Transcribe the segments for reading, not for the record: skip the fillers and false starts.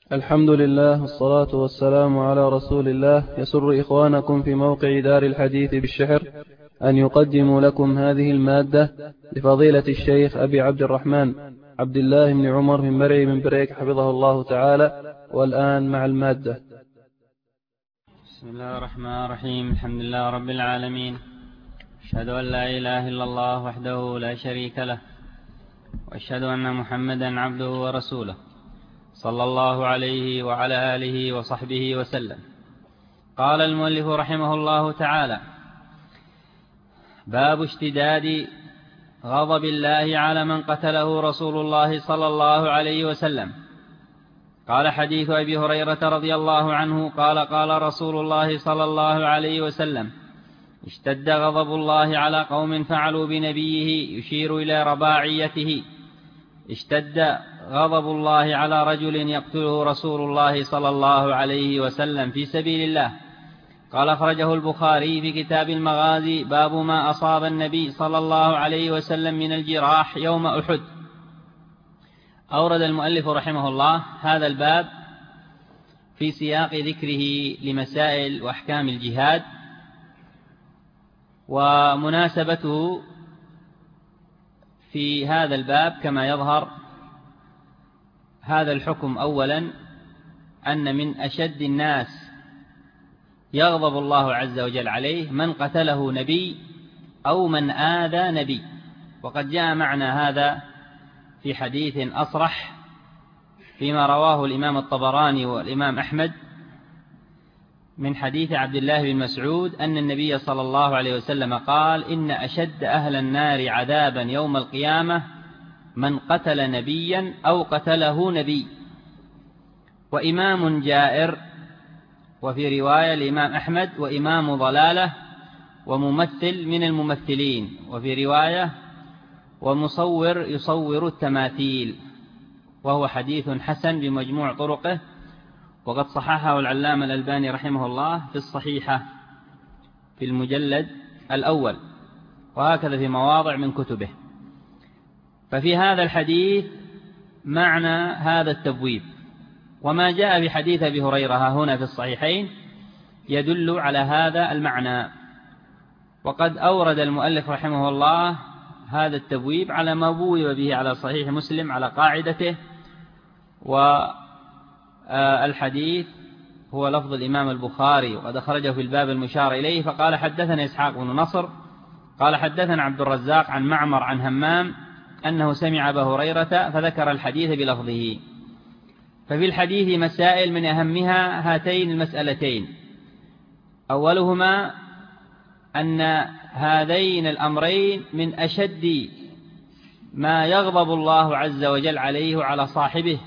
الحمد لله والصلاة والسلام على رسول الله. يسر إخوانكم في موقع دار الحديث بالشحر أن يقدموا لكم هذه المادة لفضيلة الشيخ أبي عبد الرحمن عبد الله بن عمر بن مرعي بن بريك حفظه الله تعالى. والآن مع المادة. بسم الله الرحمن الرحيم. الحمد لله رب العالمين، أشهد أن لا إله إلا الله وحده لا شريك له، وأشهد أن محمدا عبده ورسوله، صلى الله عليه وعلى آله وصحبه وسلم. قال المؤلف رحمه الله تعالى: باب اشتداد غضب الله على من قتله رسول الله صلى الله عليه وسلم. قال: حديث أبي هريرة رضي الله عنه قال: قال رسول الله صلى الله عليه وسلم: اشتد غضب الله على قوم فعلوا بنبيه، يشير إلى رباعيته. اشتد غضب الله على رجل يقتله رسول الله صلى الله عليه وسلم في سبيل الله. قال: أخرجه البخاري في كتاب المغازي، باب ما أصاب النبي صلى الله عليه وسلم من الجراح يوم أحد. أورد المؤلف رحمه الله هذا الباب في سياق ذكره لمسائل وأحكام الجهاد، ومناسبته في هذا الباب كما يظهر هذا الحكم أولا أن من أشد الناس يغضب الله عز وجل عليه من قتله نبي أو من آذى نبي. وقد جاء معنى هذا في حديث أصرح فيما رواه الإمام الطبراني والإمام أحمد من حديث عبد الله بن مسعود أن النبي صلى الله عليه وسلم قال: إن أشد أهل النار عذابا يوم القيامة من قتل نبيا أو قتله نبي. وإمام جائر، وفي رواية الإمام أحمد: وإمام ضلالة، وممثل من الممثلين، وفي رواية: ومصور يصور التماثيل. وهو حديث حسن بمجموع طرقه، وقد صححه العلامة الألباني رحمه الله في الصحيحة في المجلد الأول، وهكذا في مواضع من كتبه. ففي هذا الحديث معنى هذا التبويب، وما جاء في حديث أبي هريرة هنا في الصحيحين يدل على هذا المعنى. وقد أورد المؤلف رحمه الله هذا التبويب على ما بوب به على صحيح مسلم على قاعدته. والحديث هو لفظ الإمام البخاري، وقد أخرجه في الباب المشار إليه. فقال: حدثنا إسحاق بن نصر قال: حدثنا عبد الرزاق عن معمر عن همام أنه سمع أبا هريرة فذكر الحديث بلفظه. ففي الحديث مسائل من أهمها هاتين المسألتين: أولهما أن هذين الأمرين من أشد ما يغضب الله عز وجل عليه وعلى صاحبه،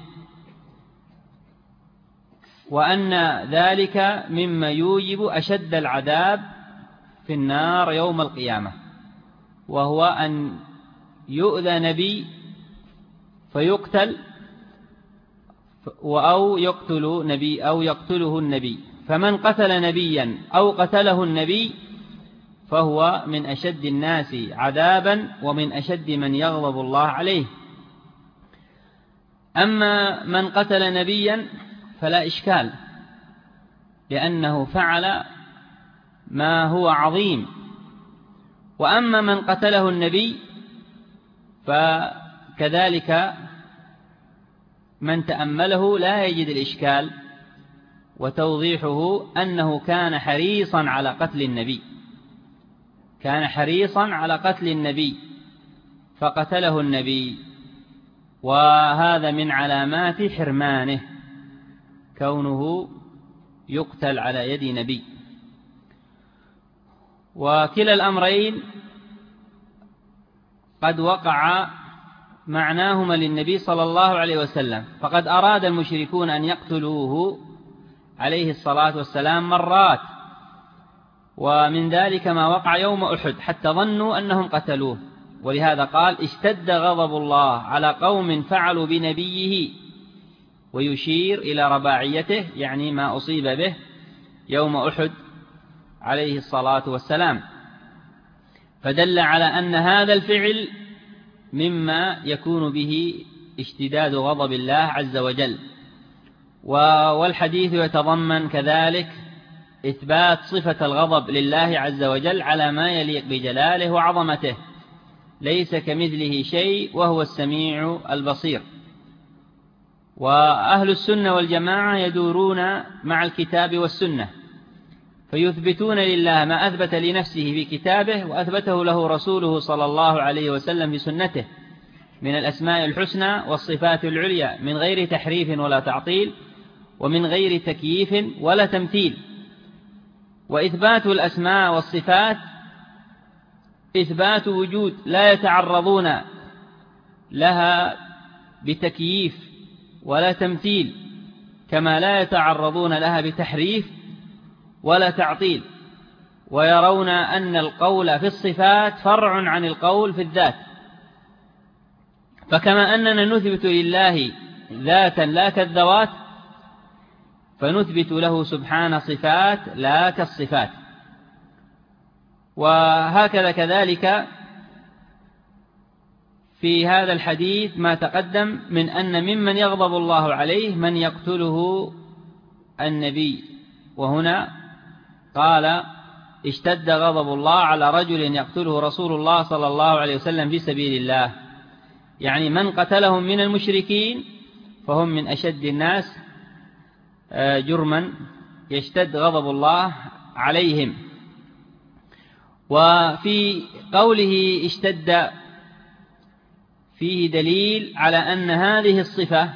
وأن ذلك مما يوجب أشد العذاب في النار يوم القيامة، وهو أن يؤذى نبي فيقتل أو يقتل نبي أو يقتله النبي. فمن قتل نبيا أو قتله النبي فهو من أشد الناس عذابا ومن أشد من يغضب الله عليه. أما من قتل نبيا فلا إشكال، لأنه فعل ما هو عظيم. وأما من قتله النبي فكذلك من تأمله لا يجد الإشكال، وتوضيحه أنه كان حريصا على قتل النبي، كان حريصا على قتل النبي فقتله النبي، وهذا من علامات حرمانه كونه يقتل على يد نبي. وكلا الأمرين قد وقع معناهما للنبي صلى الله عليه وسلم، فقد أراد المشركون أن يقتلوه عليه الصلاة والسلام مرات، ومن ذلك ما وقع يوم أحد حتى ظنوا أنهم قتلوه. ولهذا قال: اشتد غضب الله على قوم فعلوا بنبيه، ويشير إلى رباعيته، يعني ما أصيب به يوم أحد عليه الصلاة والسلام. فدل على أن هذا الفعل مما يكون به اشتداد غضب الله عز وجل. والحديث يتضمن كذلك إثبات صفة الغضب لله عز وجل على ما يليق بجلاله وعظمته، ليس كمثله شيء وهو السميع البصير. وأهل السنة والجماعة يدورون مع الكتاب والسنة، فيثبتون لله ما أثبت لنفسه في كتابه وأثبته له رسوله صلى الله عليه وسلم في سنته من الأسماء الحسنى والصفات العليا، من غير تحريف ولا تعطيل، ومن غير تكييف ولا تمثيل. وإثبات الأسماء والصفات إثبات وجود، لا يتعرضون لها بتكييف ولا تمثيل، كما لا يتعرضون لها بتحريف ولا تعطيل. ويرون أن القول في الصفات فرع عن القول في الذات، فكما أننا نثبت لله ذاتا لا كالذوات، فنثبت له سبحانه صفات لا كالصفات. وهكذا كذلك في هذا الحديث ما تقدم من أن ممن يغضب الله عليه من يقتله النبي، وهنا قال اشتد غضب الله على رجل يقتله رسول الله صلى الله عليه وسلم في سبيل الله، يعني من قتلهم من المشركين فهم من أشد الناس جرما، يشتد غضب الله عليهم. وفي قوله اشتد فيه دليل على أن هذه الصفة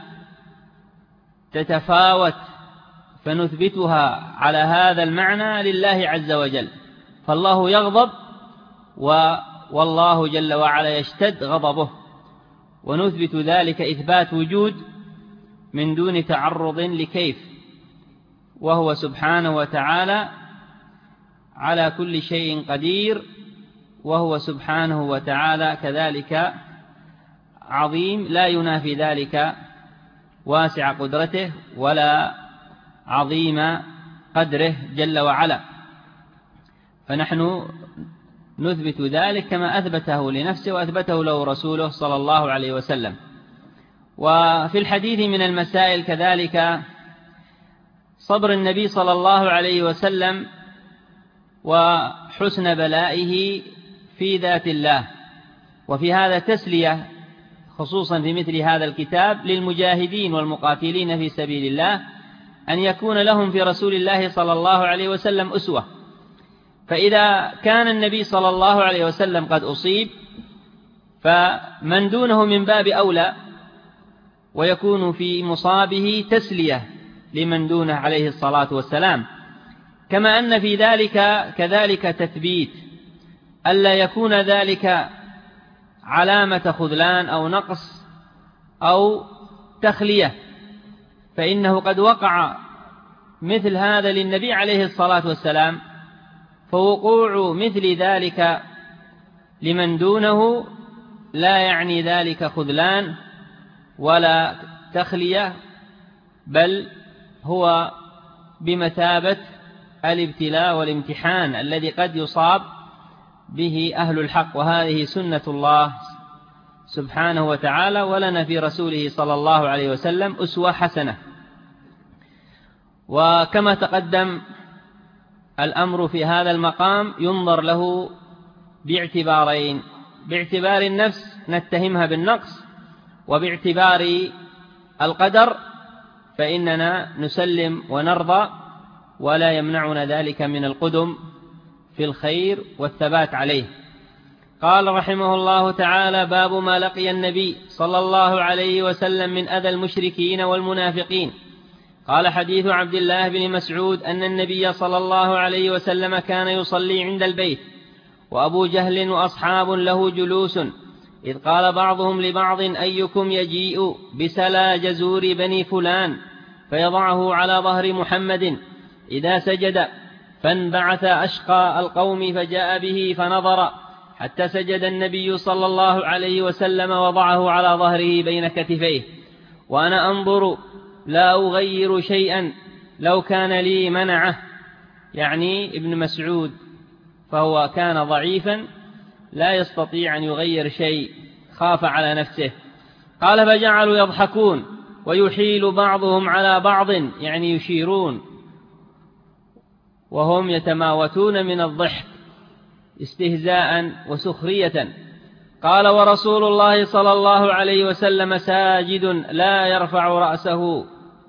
تتفاوت، فنثبتها على هذا المعنى لله عز وجل، فالله يغضب والله جل وعلا يشتد غضبه، ونثبت ذلك إثبات وجود من دون تعرض لكيف، وهو سبحانه وتعالى على كل شيء قدير، وهو سبحانه وتعالى كذلك عظيم، لا ينافي ذلك واسع قدرته ولا عظيم قدره جل وعلا. فنحن نثبت ذلك كما أثبته لنفسه وأثبته له رسوله صلى الله عليه وسلم. وفي الحديث من المسائل كذلك صبر النبي صلى الله عليه وسلم وحسن بلائه في ذات الله. وفي هذا تسلية خصوصا في مثل هذا الكتاب للمجاهدين والمقاتلين في سبيل الله، أن يكون لهم في رسول الله صلى الله عليه وسلم أسوة. فإذا كان النبي صلى الله عليه وسلم قد أصيب، فمن دونه من باب أولى، ويكون في مصابه تسلية لمن دونه عليه الصلاة والسلام. كما أن في ذلك كذلك تثبيت ألا يكون ذلك علامة خذلان أو نقص أو تخلية، فإنه قد وقع مثل هذا للنبي عليه الصلاة والسلام، فوقوع مثل ذلك لمن دونه لا يعني ذلك خذلان ولا تخلية، بل هو بمثابة الابتلاء والامتحان الذي قد يصاب به أهل الحق، وهذه سنة الله سبحانه وتعالى، ولنا في رسوله صلى الله عليه وسلم أسوة حسنة. وكما تقدم الأمر في هذا المقام ينظر له باعتبارين: باعتبار النفس نتهمها بالنقص، وباعتبار القدر فإننا نسلم ونرضى، ولا يمنعنا ذلك من القدم في الخير والثبات عليه. قال رحمه الله تعالى: باب ما لقي النبي صلى الله عليه وسلم من أذى المشركين والمنافقين. قال: حديث عبد الله بن مسعود أن النبي صلى الله عليه وسلم كان يصلي عند البيت، وأبو جهل وأصحاب له جلوس، إذ قال بعضهم لبعض: أيكم يجيء بسلا جزور بني فلان فيضعه على ظهر محمد إذا سجد، فانبعث أشقى القوم فجاء به فنظر حتى سجد النبي صلى الله عليه وسلم، وضعه على ظهره بين كتفيه، وأنا أنظر لا أغير شيئا لو كان لي منعه، يعني ابن مسعود، فهو كان ضعيفا لا يستطيع أن يغير شيء، خاف على نفسه. قال: فجعلوا يضحكون ويحيل بعضهم على بعض، يعني يشيرون وهم يتماوتون من الضحك استهزاء وسخرية. قال: ورسول الله صلى الله عليه وسلم ساجد لا يرفع رأسه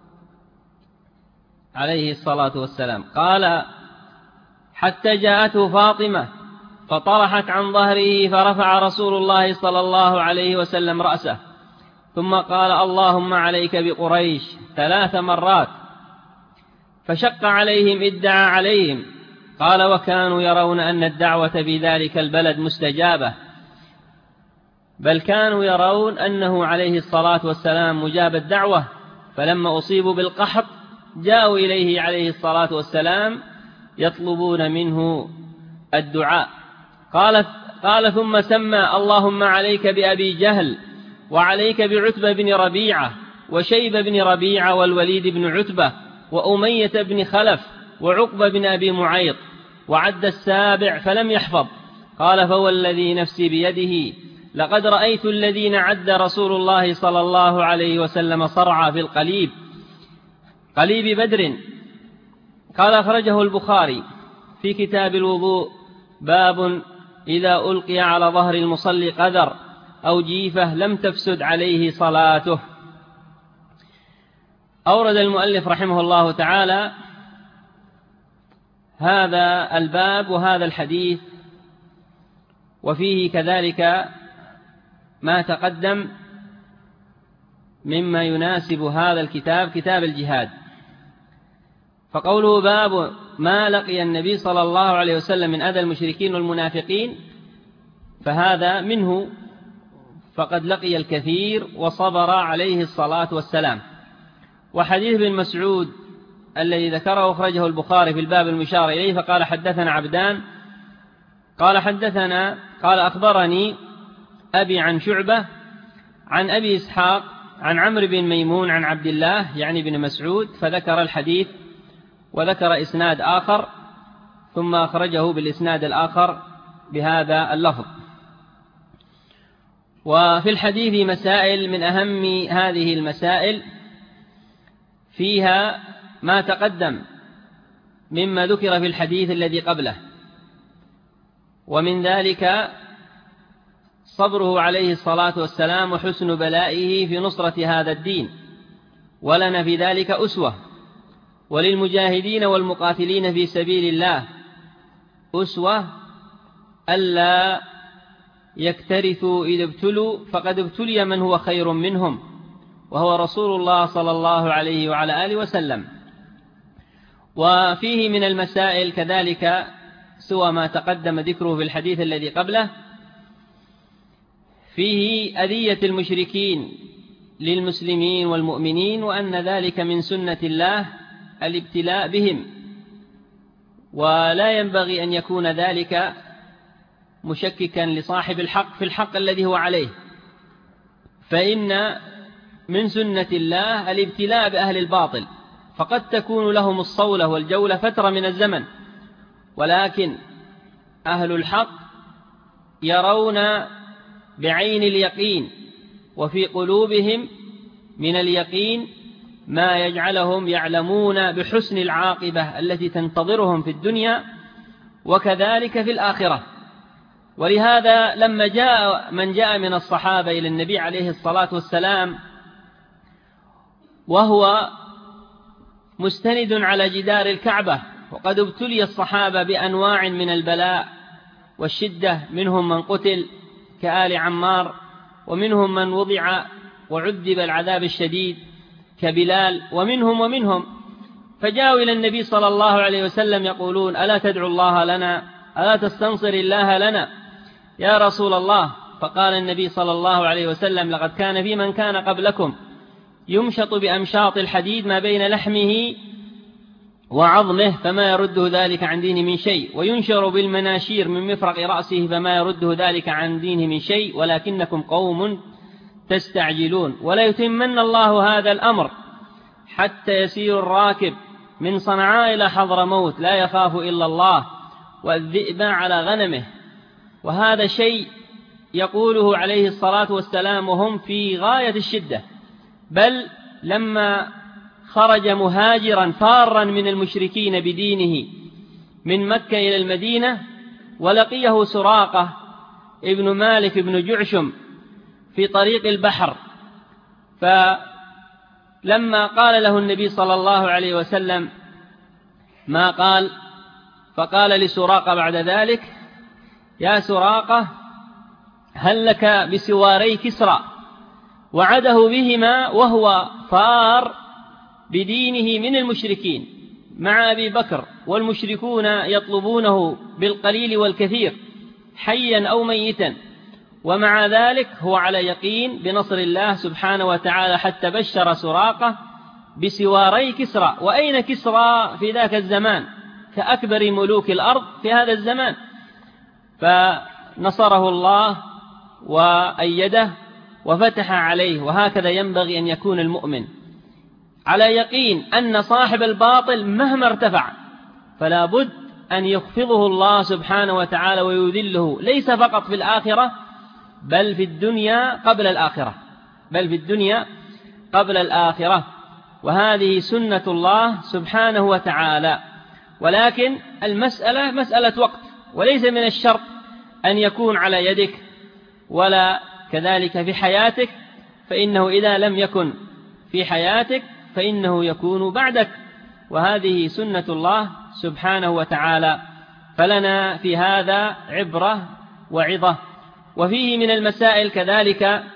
عليه الصلاة والسلام. قال: حتى جاءته فاطمة فطرحت عن ظهره فرفع رسول الله صلى الله عليه وسلم رأسه، ثم قال: اللهم عليك بقريش 3 مرات، فشق عليهم ادعى عليهم. قال: وكانوا يرون أن الدعوة في ذلك البلد مستجابة، بل كانوا يرون أنه عليه الصلاة والسلام مجاب الدعوة، فلما أصيبوا بالقحط جاءوا إليه عليه الصلاة والسلام يطلبون منه الدعاء. قال: ثم سمى: اللهم عليك بأبي جهل، وعليك بعتبة بن ربيعة، وشيبة بن ربيعة، والوليد بن عتبة، وأمية بن خلف، وعقبة بن أبي معيط، وعد 7 فلم يحفظ. قال: فوالذي نفسي بيده لقد رأيت الذين عد رسول الله صلى الله عليه وسلم صرعى في قليب بدر. قال: أخرجه البخاري في كتاب الوضوء، باب إذا ألقي على ظهر المصلي قدر أو جيفة لم تفسد عليه صلاته. أورد المؤلف رحمه الله تعالى هذا الباب وهذا الحديث، وفيه كذلك ما تقدم مما يناسب هذا الكتاب، كتاب الجهاد. فقوله: باب ما لقي النبي صلى الله عليه وسلم من أذى المشركين والمنافقين، فهذا منه، فقد لقي الكثير وصبر عليه الصلاة والسلام. وحديث ابن مسعود الذي ذكره أخرجه البخاري في الباب المشار إليه، فقال: حدثنا عبدان قال أخبرني أبي عن شعبة عن أبي إسحاق عن عمرو بن ميمون عن عبد الله يعني بن مسعود، فذكر الحديث وذكر إسناد آخر، ثم أخرجه بالإسناد الآخر بهذا اللفظ. وفي الحديث مسائل، من أهم هذه المسائل فيها ما تقدم مما ذكر في الحديث الذي قبله، ومن ذلك صبره عليه الصلاة والسلام وحسن بلائه في نصرة هذا الدين، ولنا في ذلك أسوة، وللمجاهدين والمقاتلين في سبيل الله أسوة ألا يكترثوا إذا ابتلوا، فقد ابتلي من هو خير منهم وهو رسول الله صلى الله عليه وعلى آله وسلم. وفيه من المسائل كذلك سوى ما تقدم ذكره في الحديث الذي قبله، فيه أذية المشركين للمسلمين والمؤمنين، وأن ذلك من سنة الله الابتلاء بهم، ولا ينبغي أن يكون ذلك مشككا لصاحب الحق في الحق الذي هو عليه، فإن من سنة الله الابتلاء بأهل الباطل، فقد تكون لهم الصولة والجولة فترة من الزمن، ولكن أهل الحق يرون بعين اليقين، وفي قلوبهم من اليقين ما يجعلهم يعلمون بحسن العاقبة التي تنتظرهم في الدنيا وكذلك في الآخرة. ولهذا لما جاء من جاء من الصحابة إلى النبي عليه الصلاة والسلام وهو مستند على جدار الكعبة، وقد ابتلي الصحابة بأنواع من البلاء والشدة، منهم من قتل كآل عمار، ومنهم من وضع وعذب العذاب الشديد كبلال، ومنهم فجاءوا إلى النبي صلى الله عليه وسلم يقولون: ألا تدعو الله لنا؟ ألا تستنصر الله لنا يا رسول الله؟ فقال النبي صلى الله عليه وسلم: لقد كان في من كان قبلكم يمشط بأمشاط الحديد ما بين لحمه وعظمه فما يرده ذلك عن دينه من شيء، وينشر بالمناشير من مفرق رأسه فما يرده ذلك عن دينه من شيء، ولكنكم قوم تستعجلون، ولا يتمن الله هذا الأمر حتى يسير الراكب من صنعاء إلى حضرموت لا يخاف إلا الله والذئب على غنمه. وهذا شيء يقوله عليه الصلاة والسلام وهم في غاية الشدة، بل لما خرج مهاجرا فارا من المشركين بدينه من مكة إلى المدينة، ولقيه سراقة ابن مالك ابن جعشم في طريق البحر، فلما قال له النبي صلى الله عليه وسلم ما قال، فقال لسراقة بعد ذلك: يا سراقة، هل لك بسواري كسرى؟ وعده بهما وهو فار بدينه من المشركين مع أبي بكر، والمشركون يطلبونه بالقليل والكثير حيا أو ميتا، ومع ذلك هو على يقين بنصر الله سبحانه وتعالى، حتى بشر سراقة بسواري كسرى. وأين كسرى في ذاك الزمان؟ كأكبر ملوك الأرض في هذا الزمان. فنصره الله وأيده وفتح عليه. وهكذا ينبغي أن يكون المؤمن، على يقين أن صاحب الباطل مهما ارتفع فلا بد أن يخفضه الله سبحانه وتعالى ويذله، ليس فقط في الآخرة بل في الدنيا قبل الآخرة. وهذه سنة الله سبحانه وتعالى. ولكن المسألة مسألة وقت، وليس من الشرط أن يكون على يدك ولا كذلك في حياتك، فإنه إذا لم يكن في حياتك فإنه يكون بعدك، وهذه سنة الله سبحانه وتعالى. فلنا في هذا عبرة وعظة. وفيه من المسائل كذلك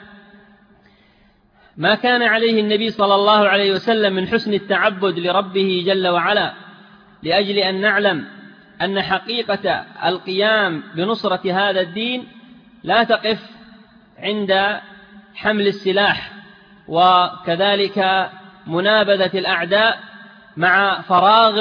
ما كان عليه النبي صلى الله عليه وسلم من حسن التعبد لربه جل وعلا، لأجل أن نعلم أن حقيقة القيام بنصرة هذا الدين لا تقف عند حمل السلاح وكذلك منابذة الأعداء مع فراغ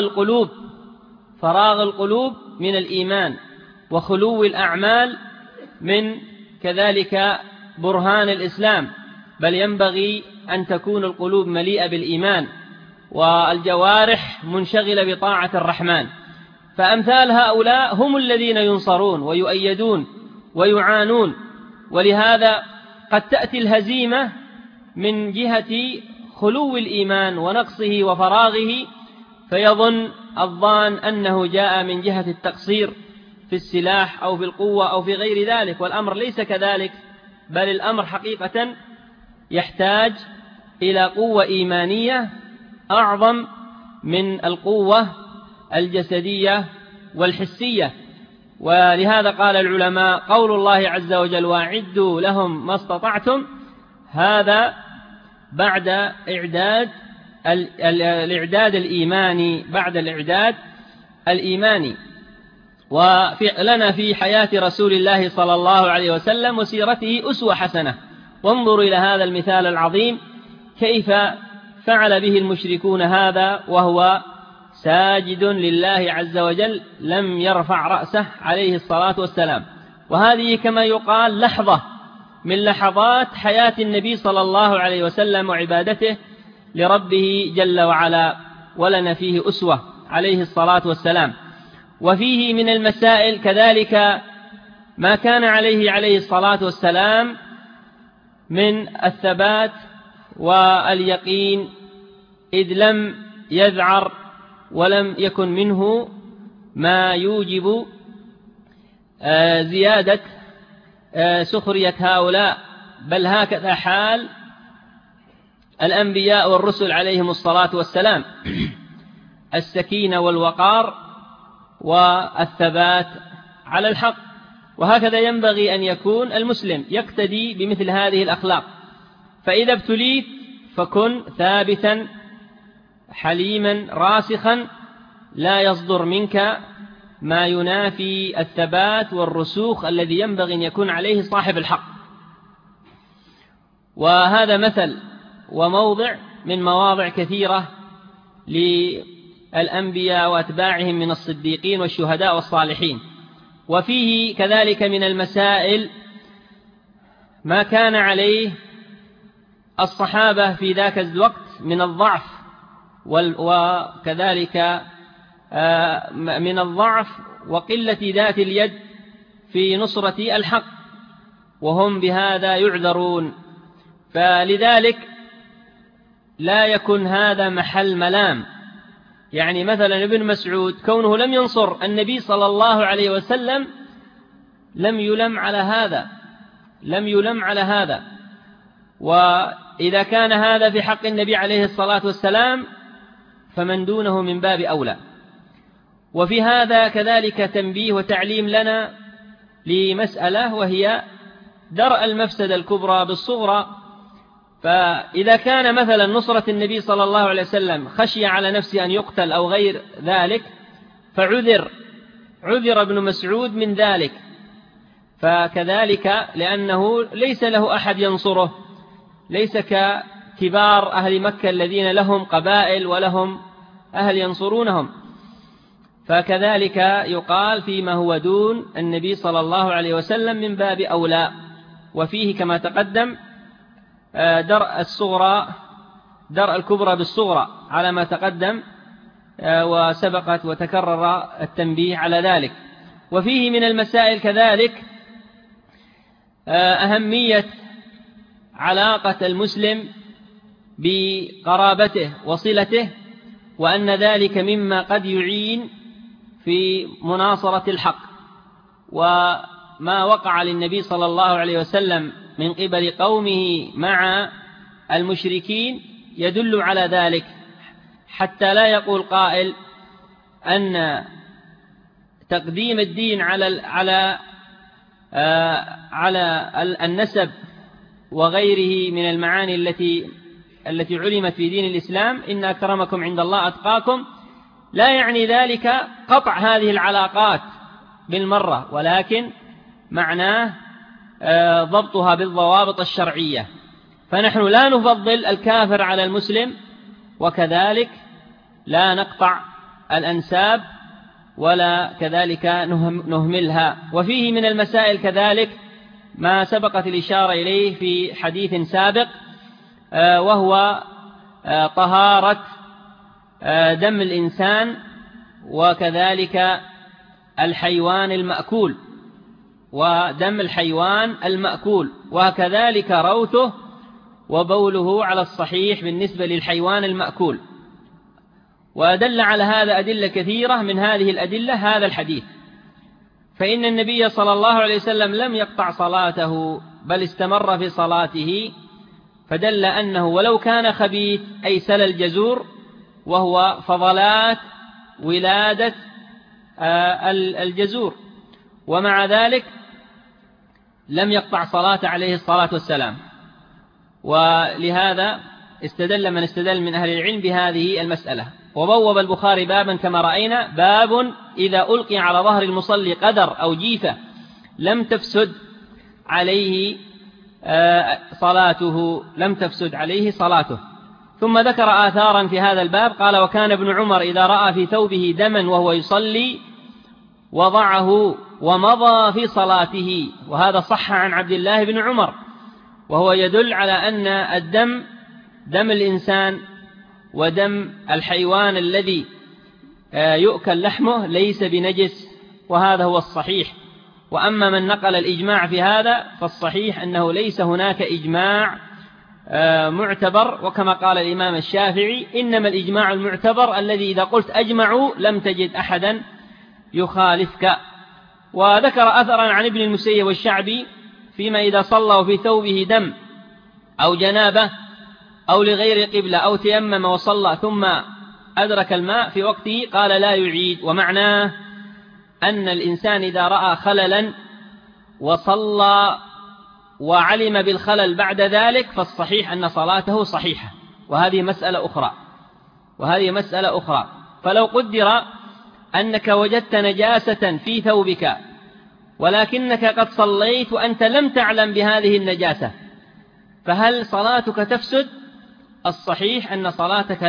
القلوب من الإيمان وخلو الأعمال من كذلك برهان الإسلام، بل ينبغي أن تكون القلوب مليئة بالإيمان والجوارح منشغلة بطاعة الرحمن. فأمثال هؤلاء هم الذين ينصرون ويؤيدون ويعانون. ولهذا قد تأتي الهزيمة من جهة خلو الإيمان ونقصه وفراغه، فيظن الظان أنه جاء من جهة التقصير في السلاح أو في القوة أو في غير ذلك، والأمر ليس كذلك، بل الأمر حقيقة يحتاج إلى قوة إيمانية أعظم من القوة الجسدية والحسية. ولهذا قال العلماء: قول الله عز وجل وأعدوا لهم ما استطعتم، هذا بعد الإعداد الإيماني، بعد الإعداد الإيماني. ولنا في حياة رسول الله صلى الله عليه وسلم وسيرته أسوة حسنة. وانظروا إلى هذا المثال العظيم كيف فعل به المشركون هذا وهو ساجد لله عز وجل، لم يرفع رأسه عليه الصلاة والسلام. وهذه كما يقال لحظة من لحظات حياة النبي صلى الله عليه وسلم وعبادته لربه جل وعلا، ولنا فيه أسوة عليه الصلاة والسلام. وفيه من المسائل كذلك ما كان عليه الصلاة والسلام من الثبات واليقين، إذ لم يذعر ولم يكن منه ما يوجب زيادة سخرية هؤلاء، بل هكذا حال الأنبياء والرسل عليهم الصلاة والسلام، السكينة والوقار والثبات على الحق. وهكذا ينبغي أن يكون المسلم، يقتدي بمثل هذه الأخلاق. فإذا ابتليت فكن ثابتا حليما راسخا، لا يصدر منك ما ينافي الثبات والرسوخ الذي ينبغي أن يكون عليه صاحب الحق. وهذا مثل وموضع من مواضع كثيرة للأنبياء وأتباعهم من الصديقين والشهداء والصالحين. وفيه كذلك من المسائل ما كان عليه الصحابة في ذاك الوقت من الضعف، وكذلك من الضعف وقلة ذات اليد في نصرة الحق، وهم بهذا يعذرون. فلذلك لا يكن هذا محل ملام. يعني مثلا ابن مسعود كونه لم ينصر النبي صلى الله عليه وسلم لم يلم على هذا. وإذا كان هذا في حق النبي عليه الصلاة والسلام فمن دونه من باب أولى. وفي هذا كذلك تنبيه وتعليم لنا لمسألة، وهي درء المفسدة الكبرى بالصغرى. فإذا كان مثلا نصرة النبي صلى الله عليه وسلم خشي على نفسه أن يقتل أو غير ذلك فعذر ابن مسعود من ذلك، فكذلك لأنه ليس له أحد ينصره، ليس ككبار أهل مكة الذين لهم قبائل ولهم أهل ينصرونهم. فكذلك يقال فيما هو دون النبي صلى الله عليه وسلم من باب أولى. وفيه كما تقدم درء الكبرى بالصغرى على ما تقدم، وسبقت وتكرر التنبيه على ذلك. وفيه من المسائل كذلك أهمية علاقة المسلم بقرابته وصلته، وأن ذلك مما قد يعين في مناصرة الحق. وما وقع للنبي صلى الله عليه وسلم من قبل قومه مع المشركين يدل على ذلك، حتى لا يقول قائل أن تقديم الدين على النسب وغيره من المعاني التي علمت في دين الإسلام، إن أكرمكم عند الله أتقاكم، لا يعني ذلك قطع هذه العلاقات بالمرة، ولكن معناه ضبطها بالضوابط الشرعية. فنحن لا نفضل الكافر على المسلم، وكذلك لا نقطع الأنساب ولا كذلك نهملها. وفيه من المسائل كذلك ما سبقت الإشارة إليه في حديث سابق، وهو طهارة دم الإنسان وكذلك الحيوان المأكول، ودم الحيوان المأكول، وكذلك روثه وبوله على الصحيح بالنسبة للحيوان المأكول. وأدل على هذا أدلة كثيرة، من هذه الأدلة هذا الحديث. فإن النبي صلى الله عليه وسلم لم يقطع صلاته بل استمر في صلاته، فدل أنه ولو كان خبيث أي سل الجزور، وهو فضلات ولادة الجزور، ومع ذلك لم يقطع صلاة عليه الصلاة والسلام. ولهذا استدل من استدل من أهل العلم بهذه المسألة. وبوب البخاري بابا كما رأينا: باب إذا ألقي على ظهر المصلي قدر أو جيفة لم تفسد عليه صلاته. ثم ذكر آثارا في هذا الباب، قال: وكان ابن عمر إذا رأى في ثوبه دما وهو يصلي وضعه ومضى في صلاته. وهذا صح عن عبد الله بن عمر، وهو يدل على أن الدم، دم الإنسان ودم الحيوان الذي يؤكل لحمه ليس بنجس، وهذا هو الصحيح. وأما من نقل الإجماع في هذا فالصحيح أنه ليس هناك إجماع معتبر، وكما قال الإمام الشافعي: إنما الإجماع المعتبر الذي إذا قلت أجمعوا لم تجد أحدا يخالفك. وذكر أثرا عن ابن المسيب والشعبي فيما إذا صلوا في ثوبه دم أو جنابة أو لغير قبلة أو تيمم وصلى ثم أدرك الماء في وقته قال: لا يعيد. ومعناه أن الإنسان إذا رأى خللا وصلى وعلم بالخلل بعد ذلك فالصحيح أن صلاته صحيحة. وهذه مسألة أخرى. فلو قدر أنك وجدت نجاسة في ثوبك ولكنك قد صليت وأنت لم تعلم بهذه النجاسة، فهل صلاتك تفسد؟ الصحيح أن صلاتك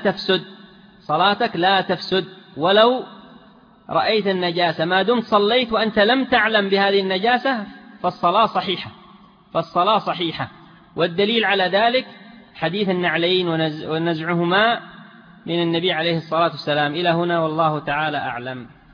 لا تفسد ولو رأيت النجاسة، ما دمت صليت وأنت لم تعلم بهذه النجاسة فالصلاة صحيحة. والدليل على ذلك حديث النعلين ونزعهما من النبي عليه الصلاة والسلام. إلى هنا والله تعالى أعلم.